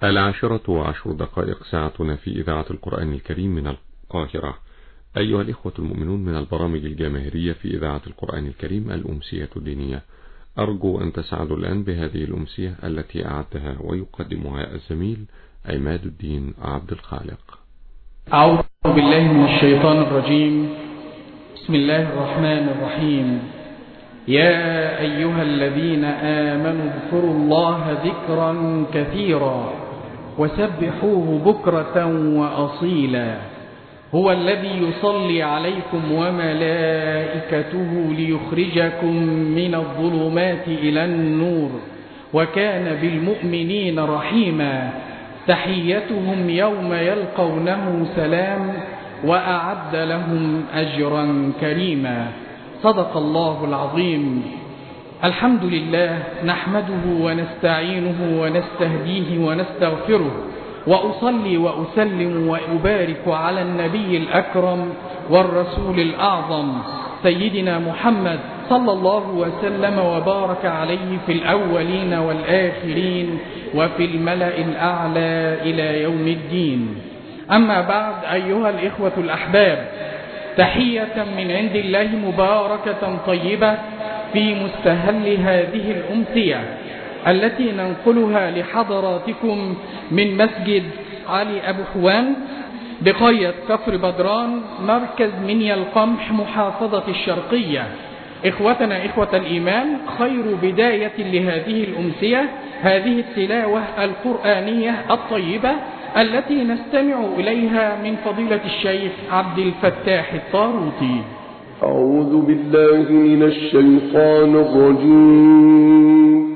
10:10 ساعتنا في إذاعة القرآن الكريم من القاهرة. أيها الإخوة المؤمنون، من البرامج الجماهيرية في إذاعة القرآن الكريم الأمسية الدينية. أرجو أن تسعدوا الآن بهذه الأمسية التي أعدها ويقدمها الزميل عماد الدين عبد الخالق. أعوذ بالله من الشيطان الرجيم. بسم الله الرحمن الرحيم. يا أيها الذين آمنوا اذكروا الله ذكرا كثيرا وسبحوه بكرة وأصيلا. هو الذي يصلي عليكم وملائكته ليخرجكم من الظلمات إلى النور وكان بالمؤمنين رحيما. تحيتهم يوم يلقونه سلام وأعد لهم أجرا كريما. صدق الله العظيم. الحمد لله، نحمده ونستعينه ونستهديه ونستغفره، وأصلي وأسلم وأبارك على النبي الأكرم والرسول الأعظم سيدنا محمد صلى الله وسلم وبارك عليه في الأولين والآخرين وفي الملأ الأعلى إلى يوم الدين. أما بعد، أيها الإخوة الأحباب، تحية من عند الله مباركة طيبة في مستهل هذه الأمسية التي ننقلها لحضراتكم من مسجد علي أبو حوان بقرية كفر بدران، مركز منيا القمح، محافظة الشرقية. إخوتنا إخوة الإيمان، خير بداية لهذه الأمسية هذه التلاوة القرآنية الطيبة التي نستمع إليها من فضيلة الشيخ عبد الفتاح الطاروطي. أعوذ بالله من الشيطان الرجيم.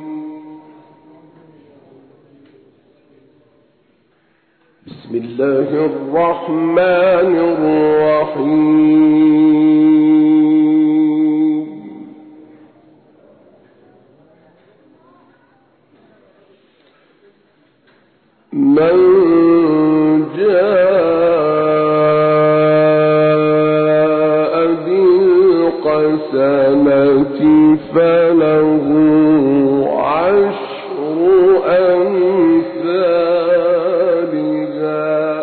بسم الله الرحمن الرحيم. من جاء بالحسنة فله عشر أمثالها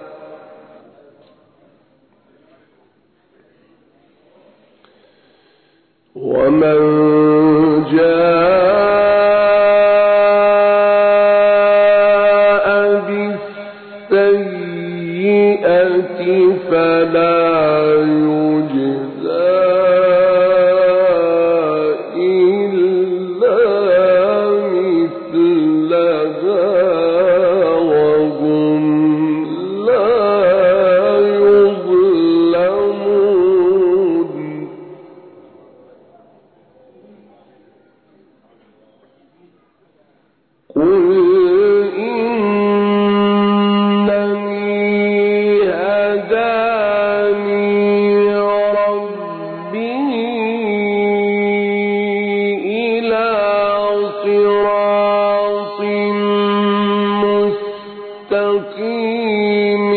ومن جاء بالسيئة فلا يجزى إلا مثلها وهم لا يظلمون. قل إنني هداني ربي إلى صراط مستقيم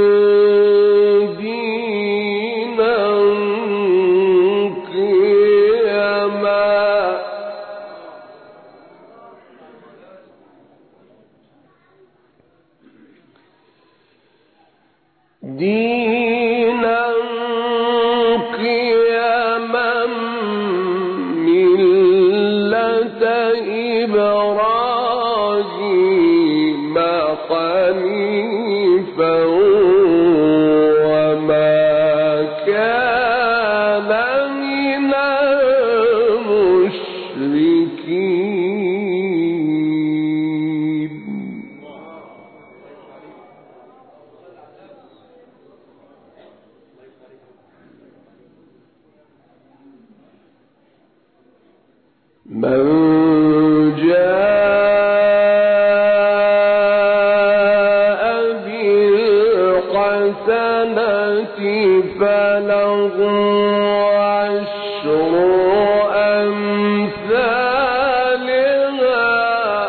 دينا قيما ملة إبراهيم حنيفا وما كان من المشركين. من جاء بالحسنة فله عشر أمثالها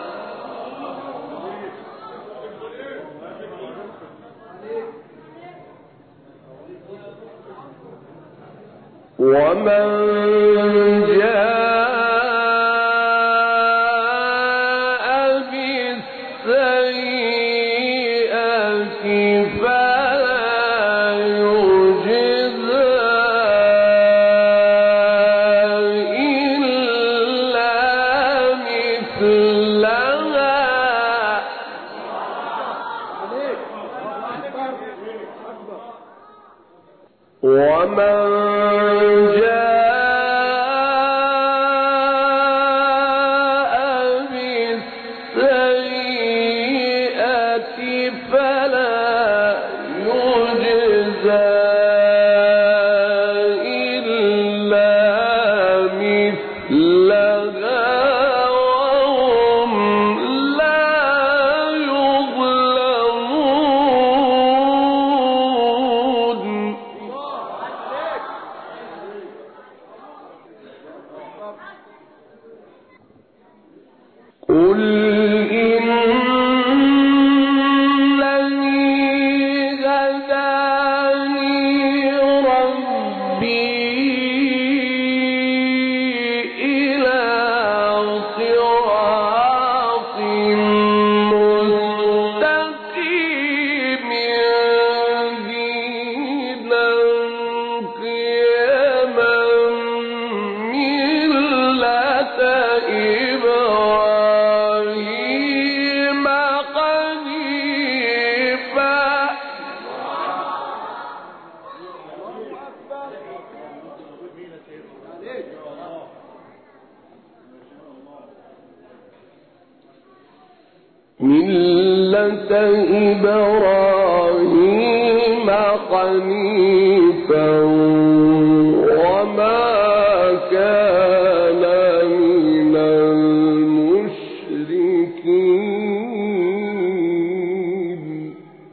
ومن جاء بالسيئة ومن ملة إبراهيم حنيفا وما كان من المشركين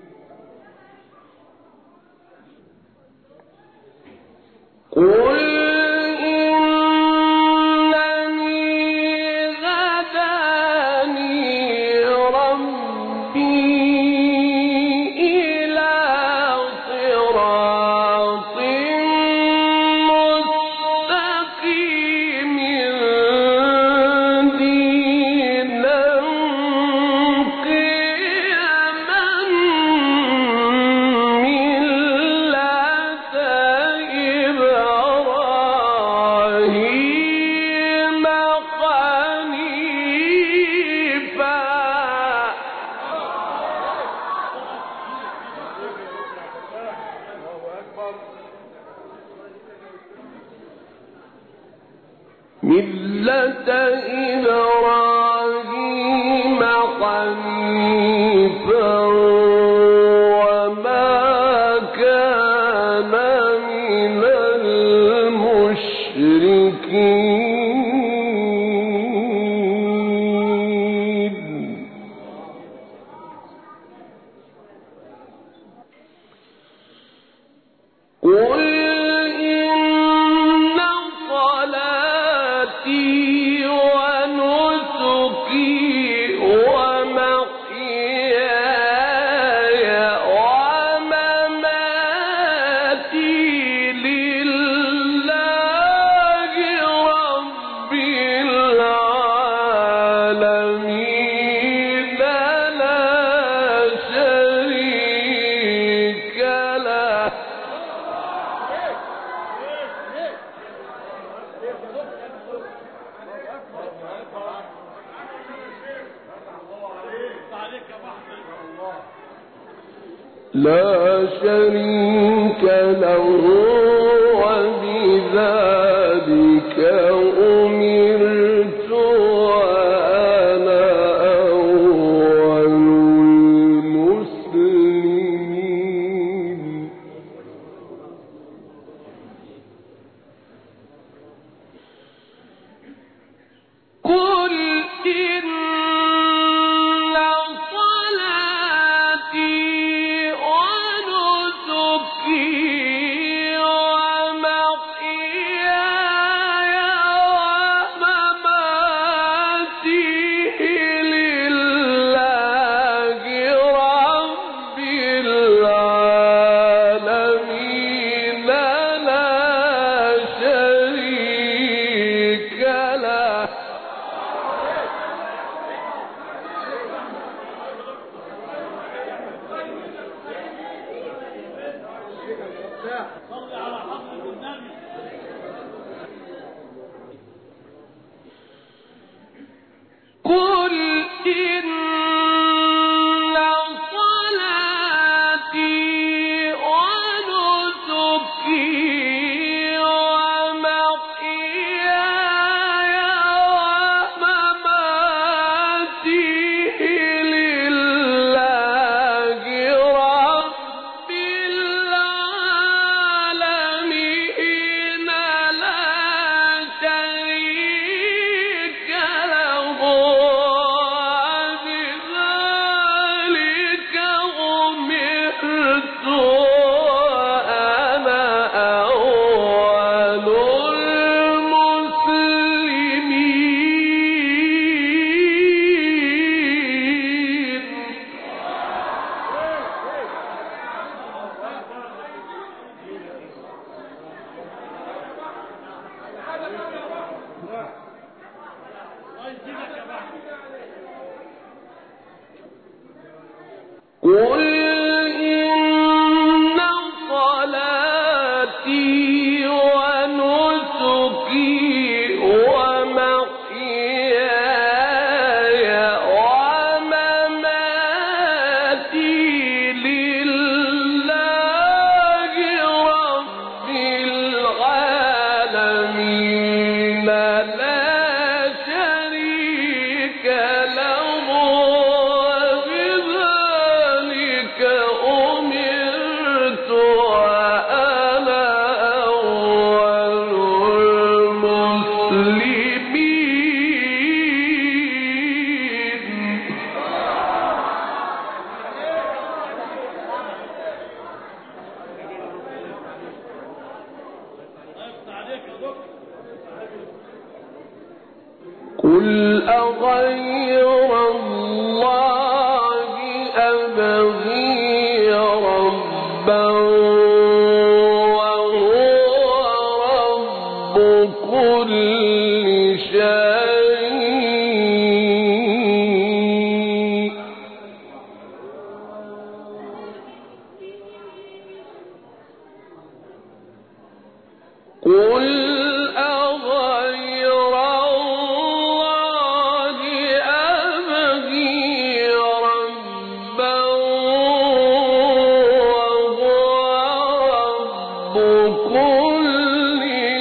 قل ملة إبراهيم حنيفا وما كان من المشركين قل لا شريك له وبذلك أمرت وأنا أول المسلمين قل إن صلاتي ونسكي قل إن صلاتي ونسكي ومحياي ومماتي لله رب العالمين لا شريك له وبذلك أمرت وأنا أول المسلمين. قل أغير الله أبغي ربا وهو رب كل شيء. قل أغير الله أبغي ربا وهو رب كل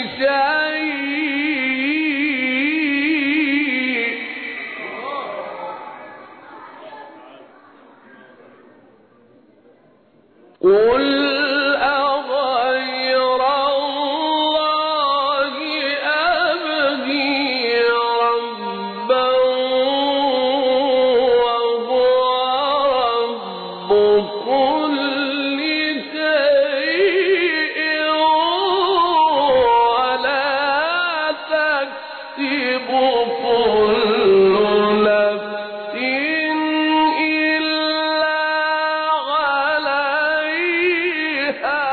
شيء. قل أغير الله أبغي ربا وهو رب كل شيء ولا تكسب كل نفس إلا عليها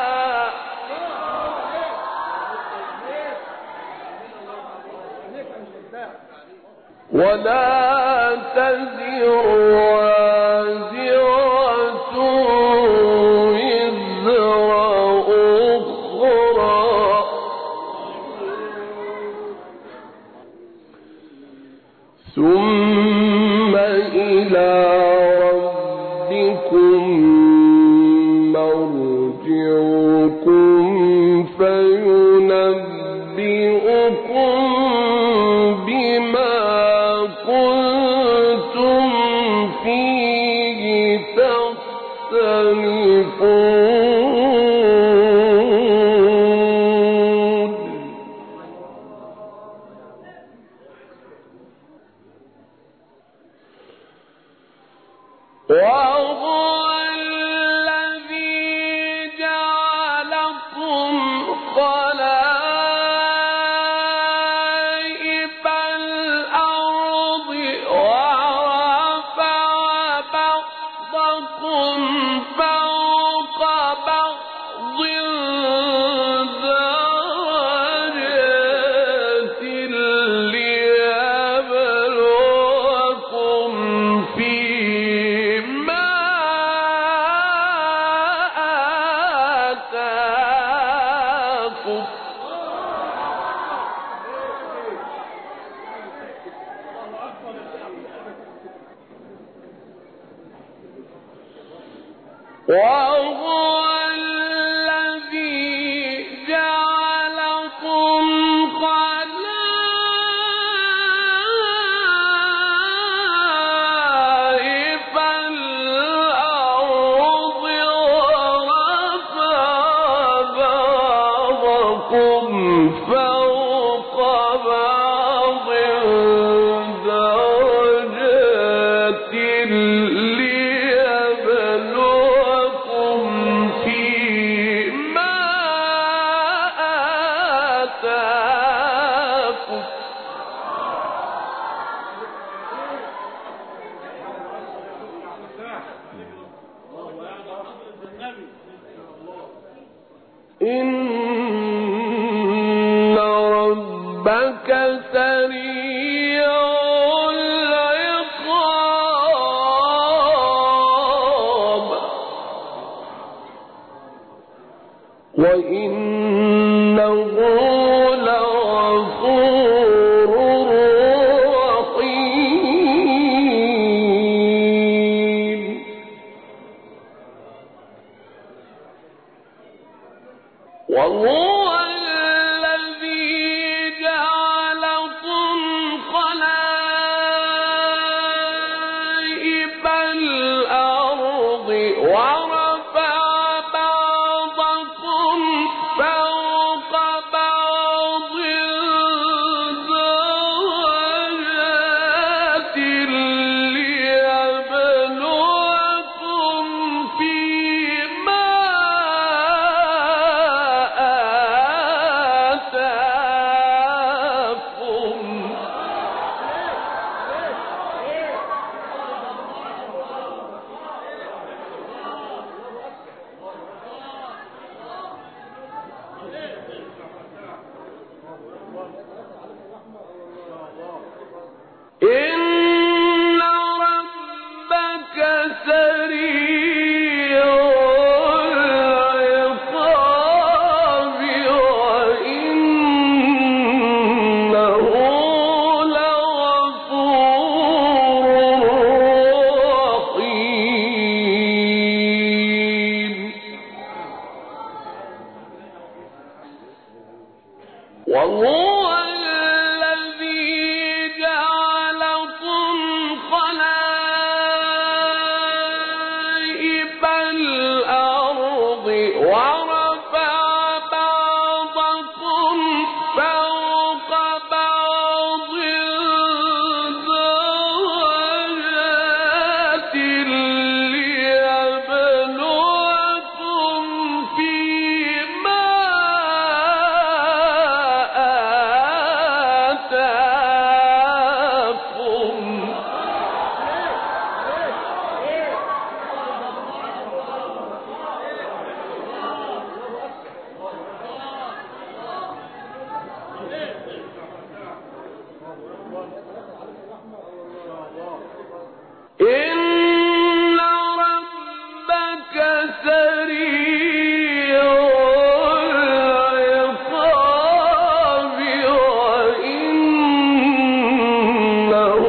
ولا تزر وازرة وزر أخرى ثم إلى ربكم مرجعكم فينبئكم بما كنتم فيه تختلفون. وهو الذي جعلكم خلائف الأرض ورفع بعضكم فوق بعض درجات ليبلوكم فيما آتاكم. وهو الذي جعلكم خلائف الأرض ورفع بعضكم فوق بعض درجات ليبلوكم فيما آتاكم. إن ربك سريع العقاب وإنه لغفور رحيم وهو الذي جعلكم خلائف الأرض ورفع بعضكم فوق بعض درجات ليبلوكم فيما آتاكم إن ربك سريع العقاب وإنه لغفور رحيم وهو الذي جعلكم خلائف الأرض ورفع بعضكم فوق بعض درجات ليبلوكم فيما آتاكم إن ربك سريع العقاب وإنه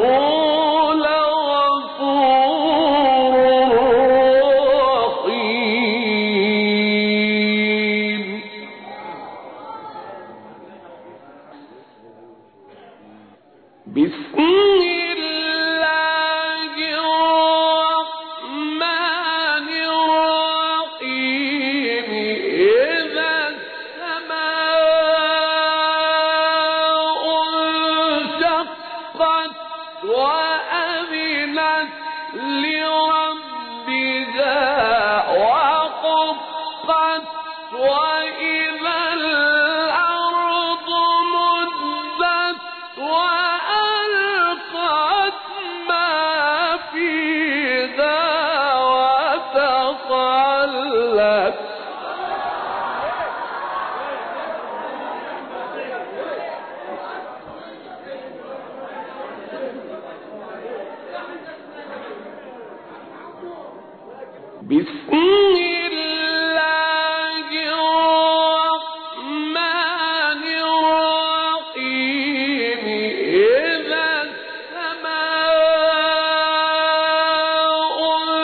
لغفور رحيم بسم الله الرحمن الرحيم إذا السماء انشقت وأذنت لربها وحقت وإذا الأرض مدت وألقت ما فيها وتخلت بسم الله الرحمن الرحيم إذا السماء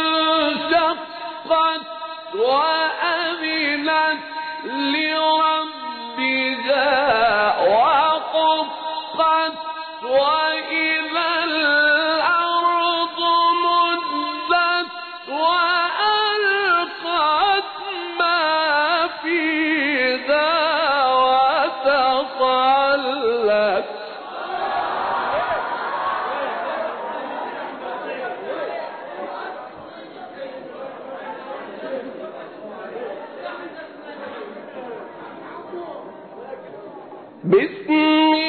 انشقت وأذنت لربها وحقت وإذا الأرض مدت وألقت ما فيها وتخلت بسم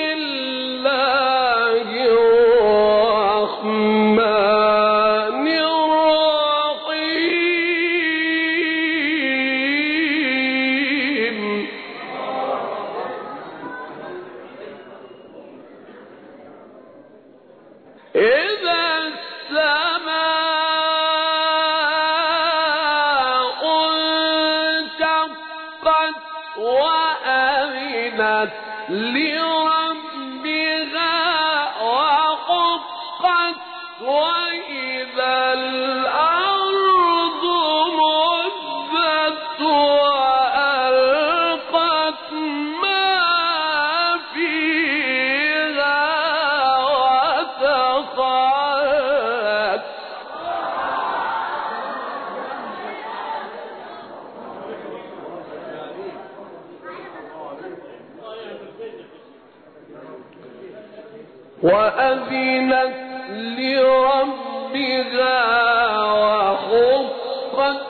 الله الرحمن الرحيم إذا السماء انشقت لربها وحقت وإذا الأرض مدت وألقت ما فيها وتخلت وأذنت لربها وحقت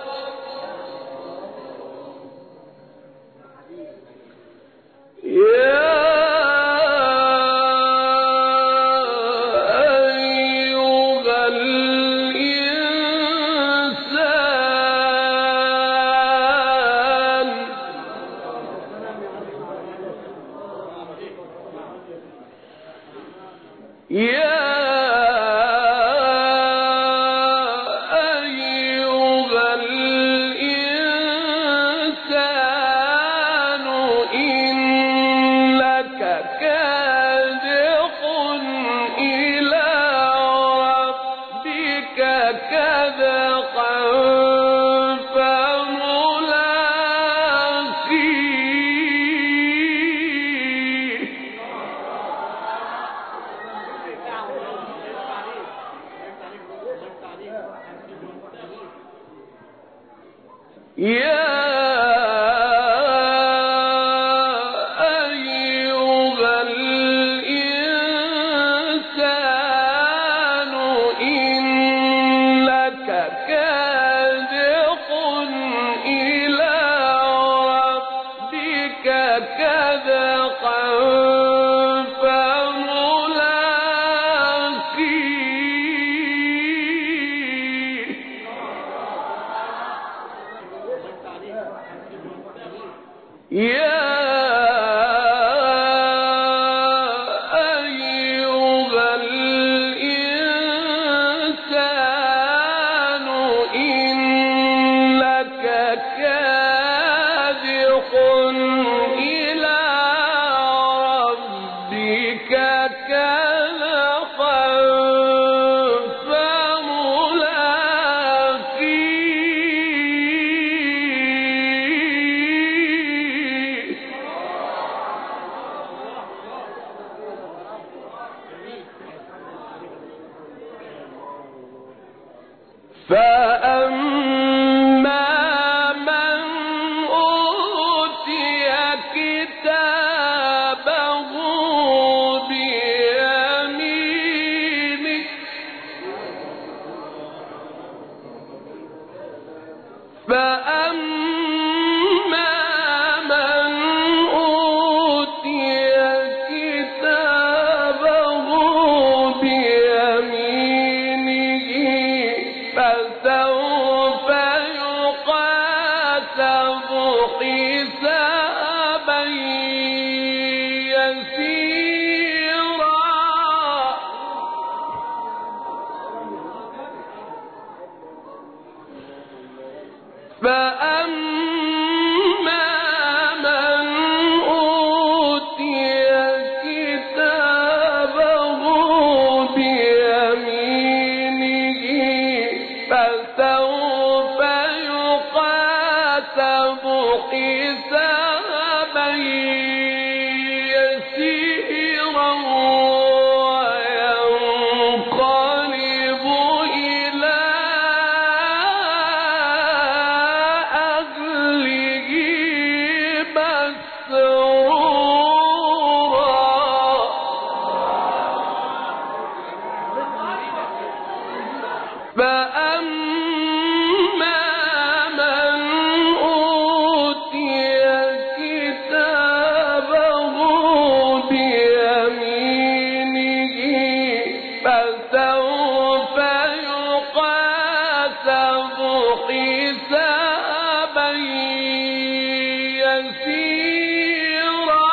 يا أيها الإنسان يا أيها الإنسان إنك كادح إلى ربك كدحا فملاقيه يا أيها الإنسان إنك كادح إلى ربك كدحا فملاقيه يا أيها الإنسان إنك كادح إلى ربك كدحا فملاقيه فأما من أوتي كتابه بيمينه فأما من أوتي كتابه بيمينه فسوف يحاسب حسابا يسيرا فأما من أوتي كتابه بيمينه فسوف يحاسب حسابا يسيرا وينقلب إلى أهله مسرورا فأما من أوتي كتابه بيمينه فسوف يحاسب حسابا يسيرا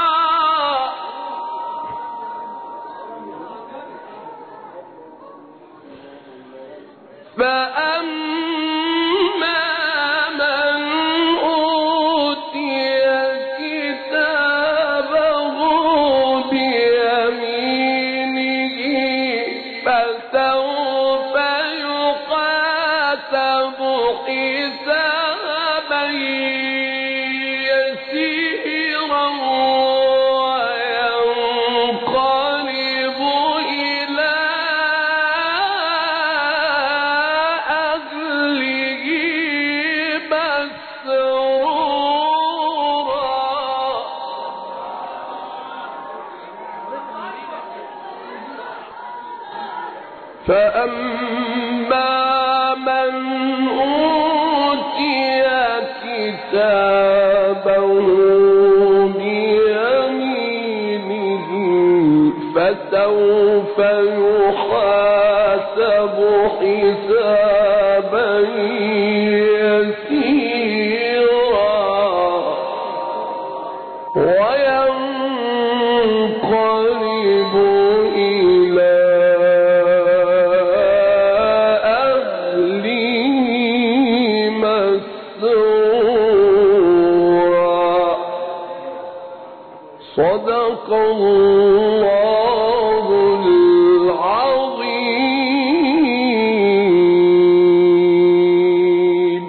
فأما من أوتي كتابه فأما من أوتي كتابه بيمينه فسوف يحاسب حسابا يسيرا وينقلب إلى أهله مسرورا. صدق الله العظيم.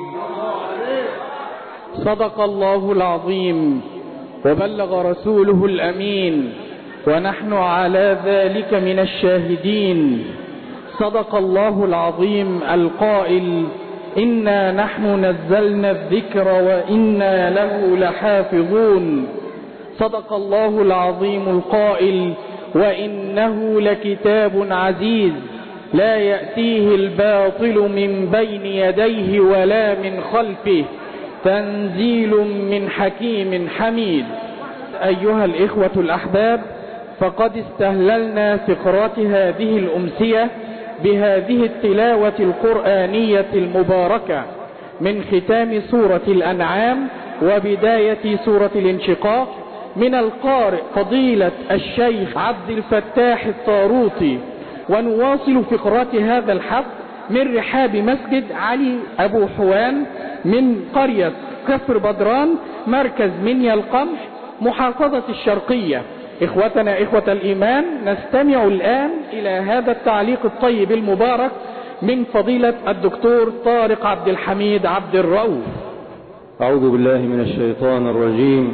صدق الله العظيم وبلغ رسوله الأمين ونحن على ذلك من الشاهدين. صدق الله العظيم القائل: إنا نحن نزلنا الذكر وإنا له لحافظون. صدق الله العظيم القائل: وإنه لكتاب عزيز لا يأتيه الباطل من بين يديه ولا من خلفه تنزيل من حكيم حميد. أيها الإخوة الأحباب، فقد استهللنا فقرات هذه الأمسية بهذه التلاوة القرآنية المباركة من ختام سورة الأنعام وبداية سورة الانشقاق من القارئ فضيلة الشيخ عبد الفتاح الطاروطي. ونواصل فقرات هذا الحق من رحاب مسجد علي أبو حوان من قرية كفر بدران مركز منيا القمح محافظة الشرقية. إخوتنا إخوة الإيمان، نستمع الآن إلى هذا التعليق الطيب المبارك من فضيلة الدكتور طارق عبد الحميد عبد الرؤوف. أعوذ بالله من الشيطان الرجيم،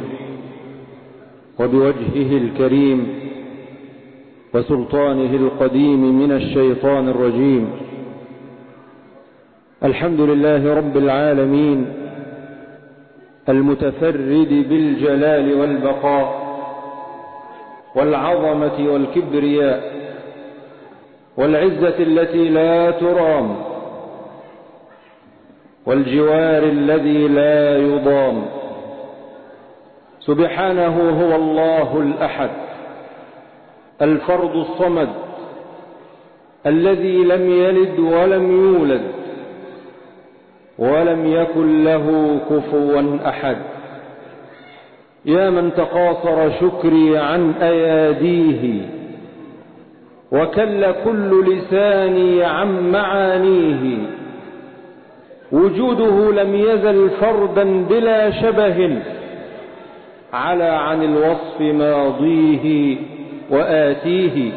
وبوجهه الكريم وسلطانه القديم من الشيطان الرجيم. الحمد لله رب العالمين المتفرد بالجلال والبقاء والعظمة والكبرياء والعزة التي لا ترام والجوار الذي لا يضام. سبحانه هو الله الأحد الفرد الصمد الذي لم يلد ولم يولد ولم يكن له كفوا أحد. يا من تقاصر شكري عن أياديه وكل كل لساني عن معانيه. وجوده لم يزل فردا بلا شبه على عن الوصف ماضيه وآتيه.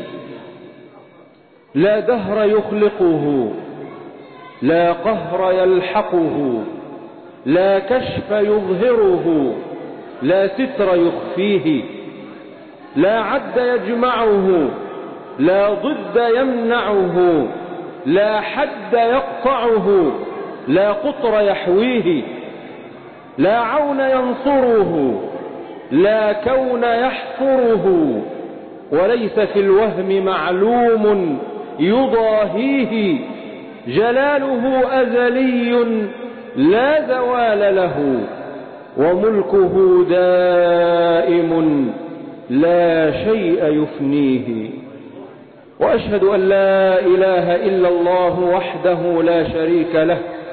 لا دهر يخلقه، لا قهر يلحقه، لا كشف يظهره، لا ستر يخفيه، لا عد يجمعه، لا ضد يمنعه، لا حد يقطعه، لا قطر يحويه، لا عون ينصره، لا كون يحفره، وليس في الوهم معلوم يضاهيه. جلاله أزلي لا زوال له، وملكه دائم لا شيء يفنيه. وأشهد أن لا إله إلا الله وحده لا شريك له،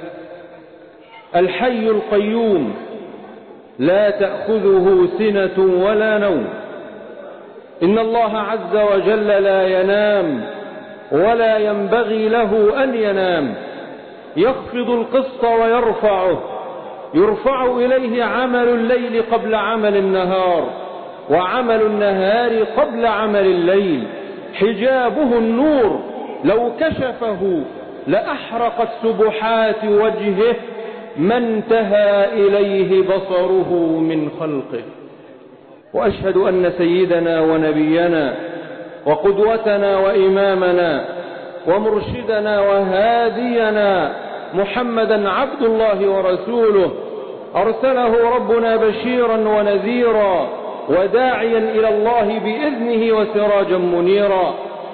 الحي القيوم لا تأخذه سنة ولا نوم. إن الله عز وجل لا ينام ولا ينبغي له أن ينام. يخفض القسط ويرفعه، يرفع إليه عمل الليل قبل عمل النهار، وعمل النهار قبل عمل الليل. حجابه النور، لو كشفه لأحرقت سبحات وجهه ما انتهى إليه بصره من خلقه. وأشهد أن سيدنا ونبينا وقدوتنا وإمامنا ومرشدنا وهادينا محمدا عبد الله ورسوله، أرسله ربنا بشيرا ونذيرا وداعيا إلى الله بإذنه وسراجا منيرا.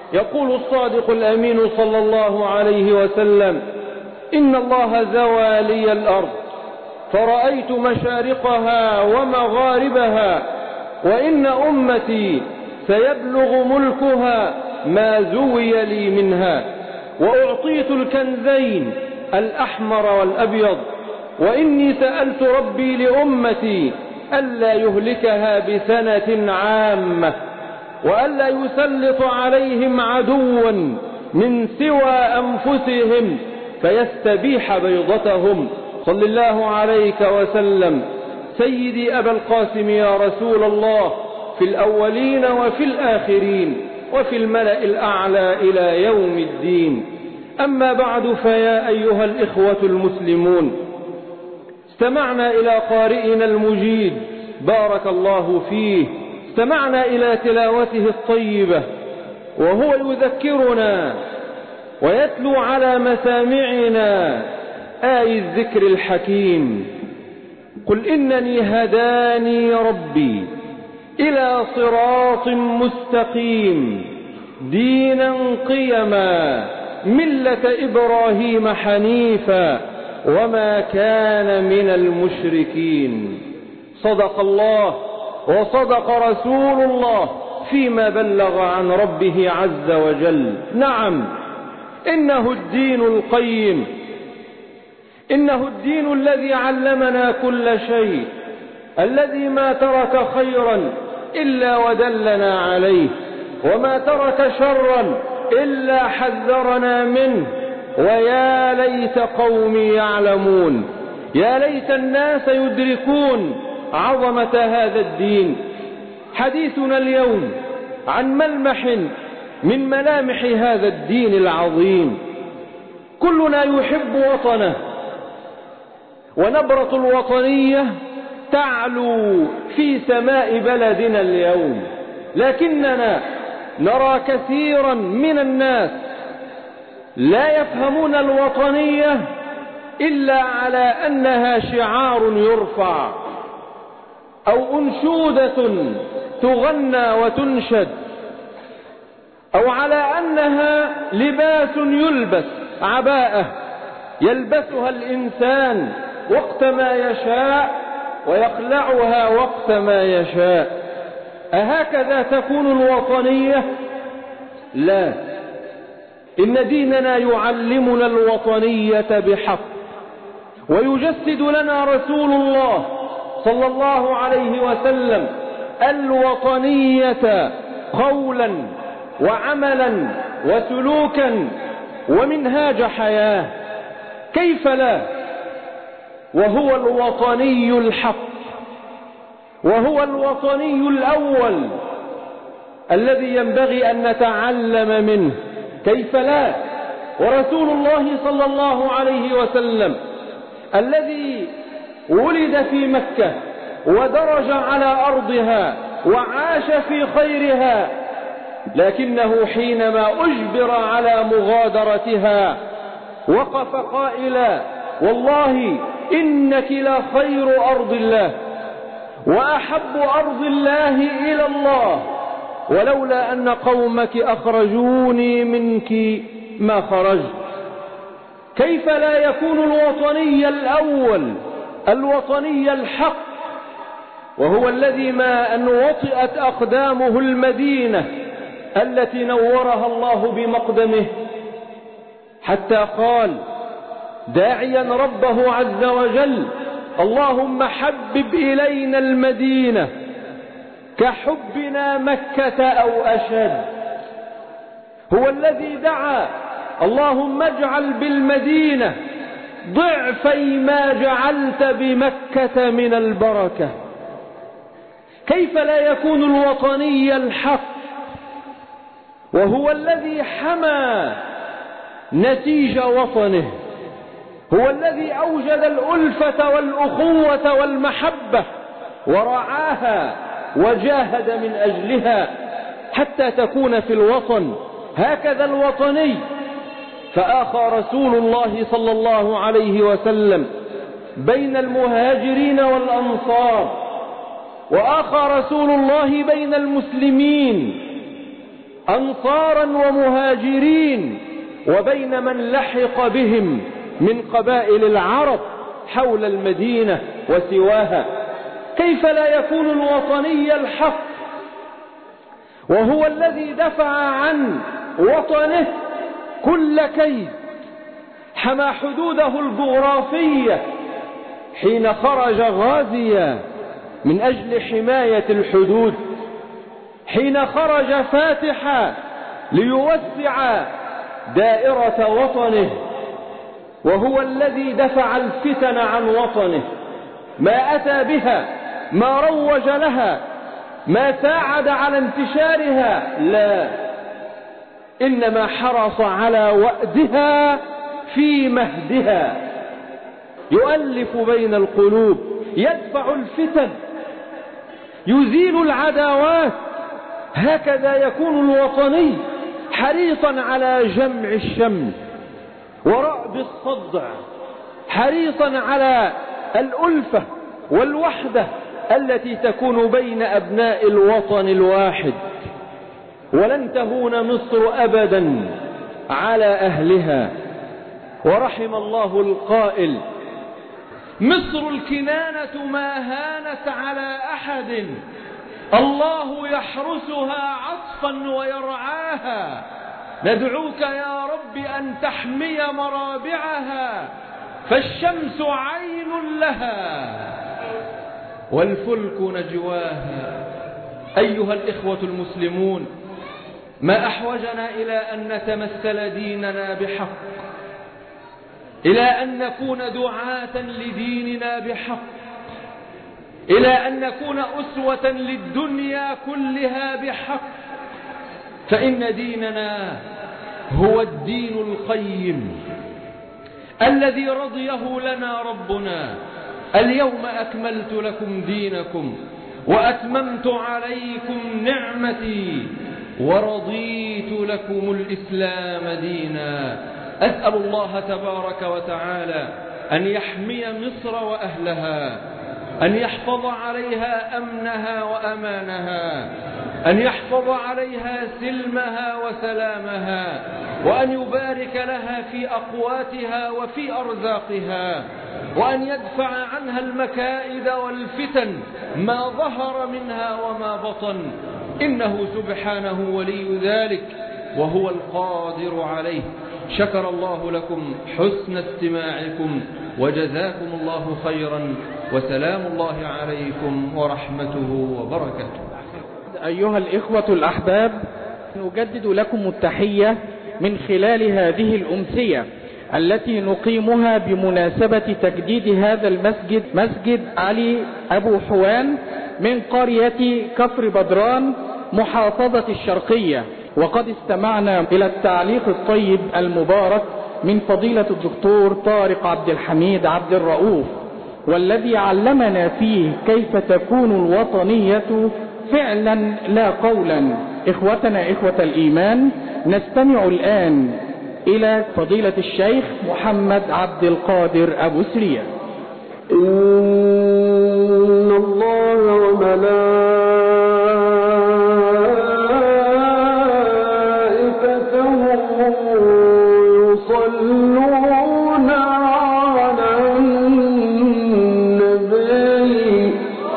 يقول الصادق الأمين صلى الله عليه وسلم: إن الله زوى لي الأرض فرأيت مشارقها ومغاربها، وإن أمتي سيبلغ ملكها ما زوي لي منها، وأعطيت الكنزين الأحمر والأبيض، وإني سألت ربي لأمتي ألا يهلكها بسنة عامة، وألا يسلط عليهم عدوا من سوى أنفسهم فيستبيح بيضتهم. صل الله عليك وسلم سيدي أبا القاسم يا رسول الله في الأولين وفي الآخرين وفي الملأ الأعلى إلى يوم الدين. أما بعد، فيا أيها الإخوة المسلمون، استمعنا إلى قارئنا المجيد بارك الله فيه، استمعنا إلى تلاوته الطيبة وهو يذكرنا ويتلو على مسامعنا آي الذكر الحكيم: قل إنني هداني ربي إلى صراط مستقيم دينا قيما ملة إبراهيم حنيفا وما كان من المشركين. صدق الله وصدق رسول الله فيما بلغ عن ربه عز وجل. نعم، إنه الدين القيم، إنه الدين الذي علمنا كل شيء، الذي ما ترك خيرا إلا ودلنا عليه، وما ترك شرا إلا حذرنا منه. ويا ليت قومي يعلمون، يا ليت الناس يدركون عظمة هذا الدين. حديثنا اليوم عن ملمح من ملامح هذا الدين العظيم. كلنا يحب وطنه، ونبرة الوطنية تعلو في سماء بلدنا اليوم، لكننا نرى كثيرا من الناس لا يفهمون الوطنية إلا على أنها شعار يرفع أو أنشودة تغنى وتنشد، أو على أنها لباس يلبس، عباءة يلبسها الإنسان وقت ما يشاء ويخلعها وقت ما يشاء. أهكذا تكون الوطنية؟ لا، إن ديننا يعلمنا الوطنية بحق، ويجسد لنا رسول الله صلى الله عليه وسلم الوطنية قولا وعملا وسلوكا ومنهاج حياة. كيف لا، وهو الوطني الحق، وهو الوطني الأول الذي ينبغي أن نتعلم منه. كيف لا، ورسول الله صلى الله عليه وسلم الذي ولد في مكة ودرج على أرضها وعاش في خيرها، لكنه حينما أجبر على مغادرتها وقف قائلا: والله إنك لخير أرض الله وأحب أرض الله إلى الله، ولولا أن قومك أخرجوني منك ما خرجت. كيف لا يكون الوطني الأول الوطني الحق، وهو الذي ما أن وطئت أقدامه المدينة التي نورها الله بمقدمه، حتى قال داعيا ربه عز وجل: اللهم حبب إلينا المدينة كحبنا مكة أو أشد. هو الذي دعا: اللهم اجعل بالمدينة ضعفي ما جعلت بمكة من البركة. كيف لا يكون الوطني الحق، وهو الذي حمى نسيج وطنه، هو الذي أوجد الألفة والأخوة والمحبة ورعاها وجاهد من أجلها حتى تكون في الوطن هكذا الوطني. فآخى رسول الله صلى الله عليه وسلم بين المهاجرين والأنصار، وآخى رسول الله بين المسلمين، أنصارا ومهاجرين، وبين من لحق بهم من قبائل العرب حول المدينة وسواها. كيف لا يكون الوطني الحق وهو الذي دفع عن وطنه كل كيد، حمى حدوده الجغرافية حين خرج غازيا من أجل حماية الحدود، حين خرج فاتحا ليوسع دائرة وطنه، وهو الذي دفع الفتن عن وطنه، ما أتى بها، ما روج لها، ما ساعد على انتشارها، لا، إنما حرص على وأدها في مهدها، يؤلف بين القلوب، يدفع الفتن، يزيل العداوات. هكذا يكون الوطني، حريصا على جمع الشمل ورأب الصدع، حريصا على الألفة والوحدة التي تكون بين أبناء الوطن الواحد. ولن تهون مصر أبدا على أهلها. ورحم الله القائل: مصر الكنانة ما هانت على أحد، الله يحرسها عطفا ويرعاها، ندعوك يا رب أن تحمي مرابعها، فالشمس عين لها والفلك نجواها. أيها الإخوة المسلمون، ما أحوجنا إلى أن نتمثل ديننا بحق، إلى أن نكون دعاة لديننا بحق، إلى أن نكون أسوة للدنيا كلها بحق، فإن ديننا هو الدين القيم الذي رضيه لنا ربنا: اليوم أكملت لكم دينكم وأتممت عليكم نعمتي ورضيت لكم الإسلام دينا. أسأل الله تبارك وتعالى أن يحمي مصر وأهلها، أن يحفظ عليها أمنها وأمانها، أن يحفظ عليها سلمها وسلامها، وأن يبارك لها في أقواتها وفي أرزاقها، وأن يدفع عنها المكائد والفتن ما ظهر منها وما بطن، إنه سبحانه ولي ذلك وهو القادر عليه. شكر الله لكم حسن استماعكم، وجزاكم الله خيرا، وسلام الله عليكم ورحمته وبركاته. أيها الإخوة الأحباب، نجدد لكم التحية من خلال هذه الأمسية التي نقيمها بمناسبة تجديد هذا المسجد، مسجد علي أبو حوان من قرية كفر بدران محافظة الشرقية. وقد استمعنا إلى التعليق الطيب المبارك من فضيلة الدكتور طارق عبد الحميد عبد الرؤوف، والذي علمنا فيه كيف تكون الوطنية فعلا لا قولا. إخوتنا إخوة الإيمان، نستمع الآن إلى فضيلة الشيخ محمد عبد القادر أبو سرية. إن الله وملائكته يصلون على النبي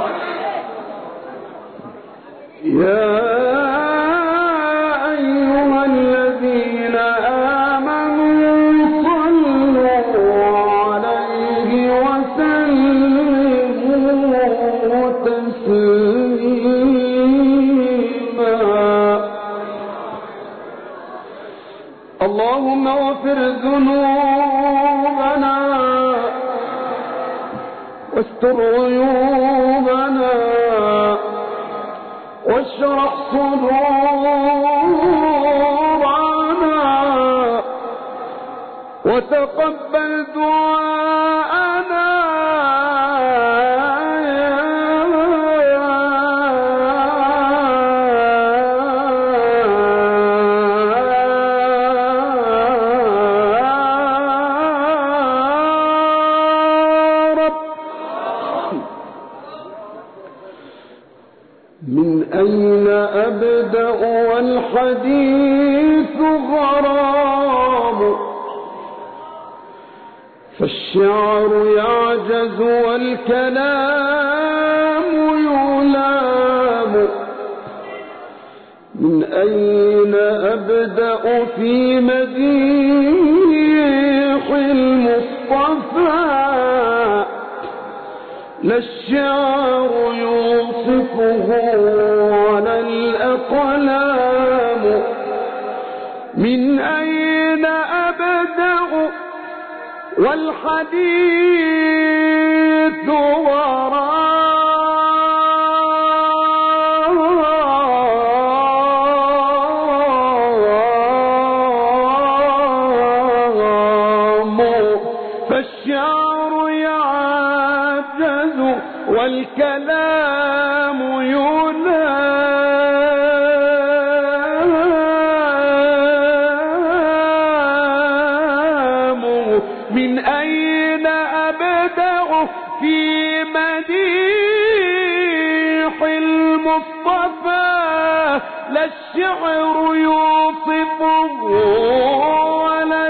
يا أيها الذين آمنوا صلوا عليه وسلموا تسليما. اللهم اغفر ذنوبنا واستر عيوبنا واشرح صدورنا وتقبل دعاءنا من أين أبدأ أبدأ والحديث غرام، فالشعر يعجز والكلام يلام. من أين أبدأ في مديح المصطفى؟ لا الشعر يوصفه ولا الأقلام. من أين أبدأ والحديث غرام، فالشعر يعجز والكلام يلام. من أين أبدأ في مديح المصطفى؟ لا الشعر يوصفه ولا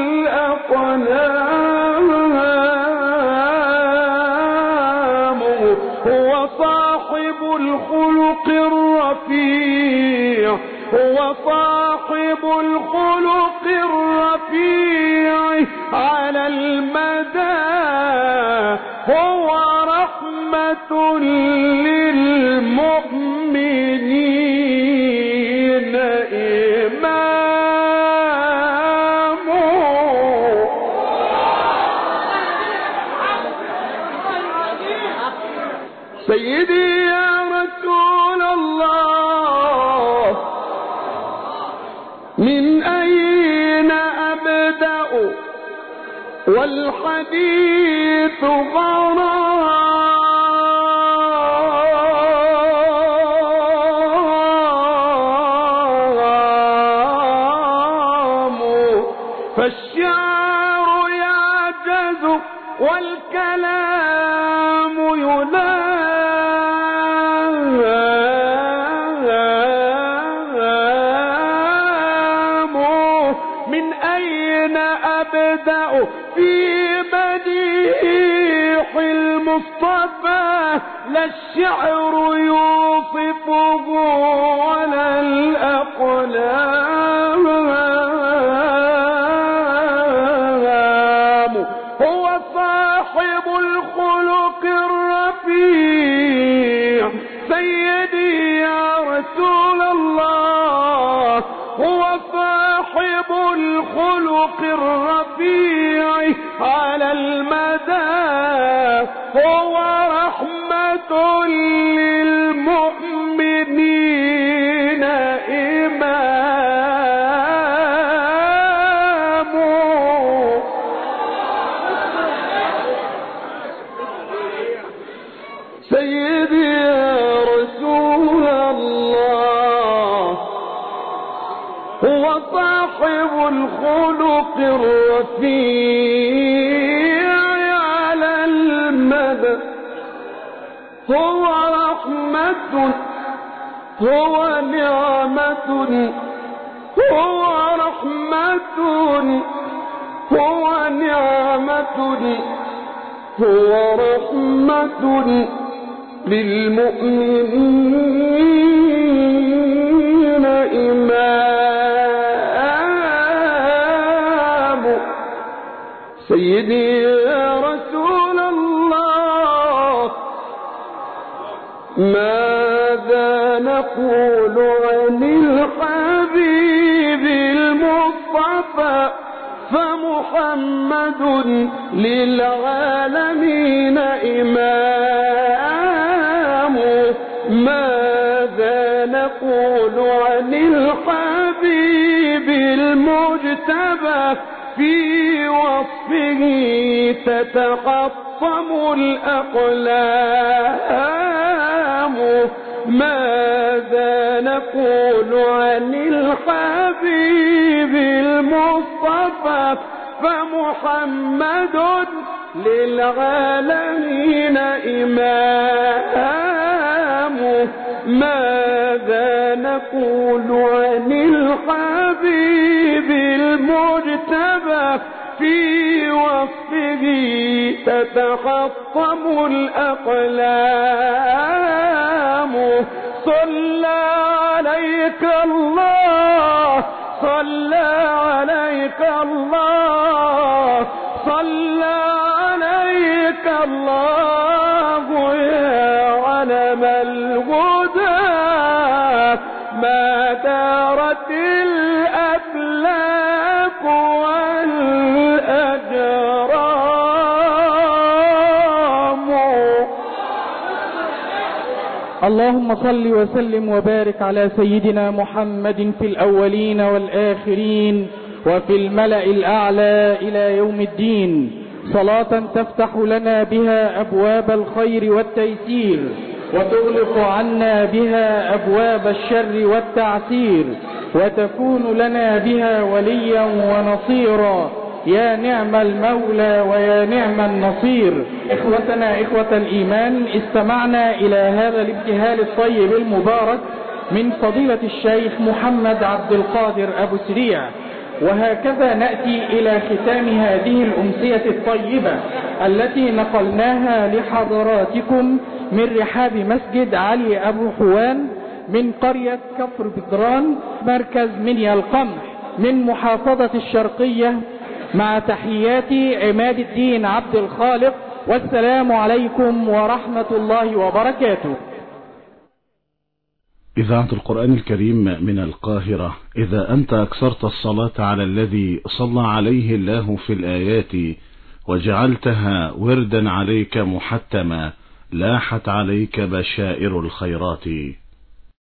الأقلام. هو صاحب الخلق الرفيع، هو صاحب الخلق الرفيع على المدى، هو رحمة للمؤمنين إمام. سيدي يا رسول الله، من أين أبدأ والحديث غرام، فالشعر يعجز والكلام يلام. من أين أبدأ في مديح المصطفى؟ لا الشعر يوصفه ولا الأقلام. هو صاحب الخلق الرفيع، سيدي يا رسول الله، هو صاحب الخلق الرفيع على المدى، هو رحمة للمؤمنين إمام. سيدي يا رسول الله، هو صاحب الخلق الرفيع على المدى، هو رحمة، هو نعمة، هو رحمة، هو نعمة، هو رحمة للمؤمنين إمام. سيدي يا رسول الله، ماذا نقول عن الحبيب المصطفى؟ فمحمد للعالمين إمام. ماذا نقول عن الحبيب المجتبى؟ في وصفه تتحطم الأقلام. ماذا نقول عن الحبيب المصطفى؟ فمحمد للعالمين إمام. ماذا نقول عن الحبيب المجتبى في وصفه تتحطم الأقلام صلى عليك الله صلى عليك الله صلى عليك الله يا علم الهدى ما دارت الأفلاك والأجرام. اللهم صل وسلم وبارك على سيدنا محمد في الأولين والآخرين وفي الملأ الأعلى إلى يوم الدين، صلاة تفتح لنا بها أبواب الخير والتيسير وتغلق عنا بها أبواب الشر والتعسير، وتكون لنا بها وليا ونصيرا. يا نعم المولى ويا نعم النصير. إخوتنا إخوة الإيمان، استمعنا إلى هذا الابتهال الطيب المبارك من فضيلة الشيخ محمد عبد القادر أبو سريع، وهكذا نأتي إلى ختام هذه الأمسية الطيبة التي نقلناها لحضراتكم من رحاب مسجد علي أبو حوان من قرية كفر بدران مركز منيا القمح من محافظة الشرقية، مع تحيات عماد الدين عبد الخالق، والسلام عليكم ورحمة الله وبركاته. إذاعة القرآن الكريم من القاهرة. إذا أنت أكثرت الصلاة على الذي صلى عليه الله في الآيات وجعلتها وردا عليك محتما لاحت عليك بشائر الخيرات.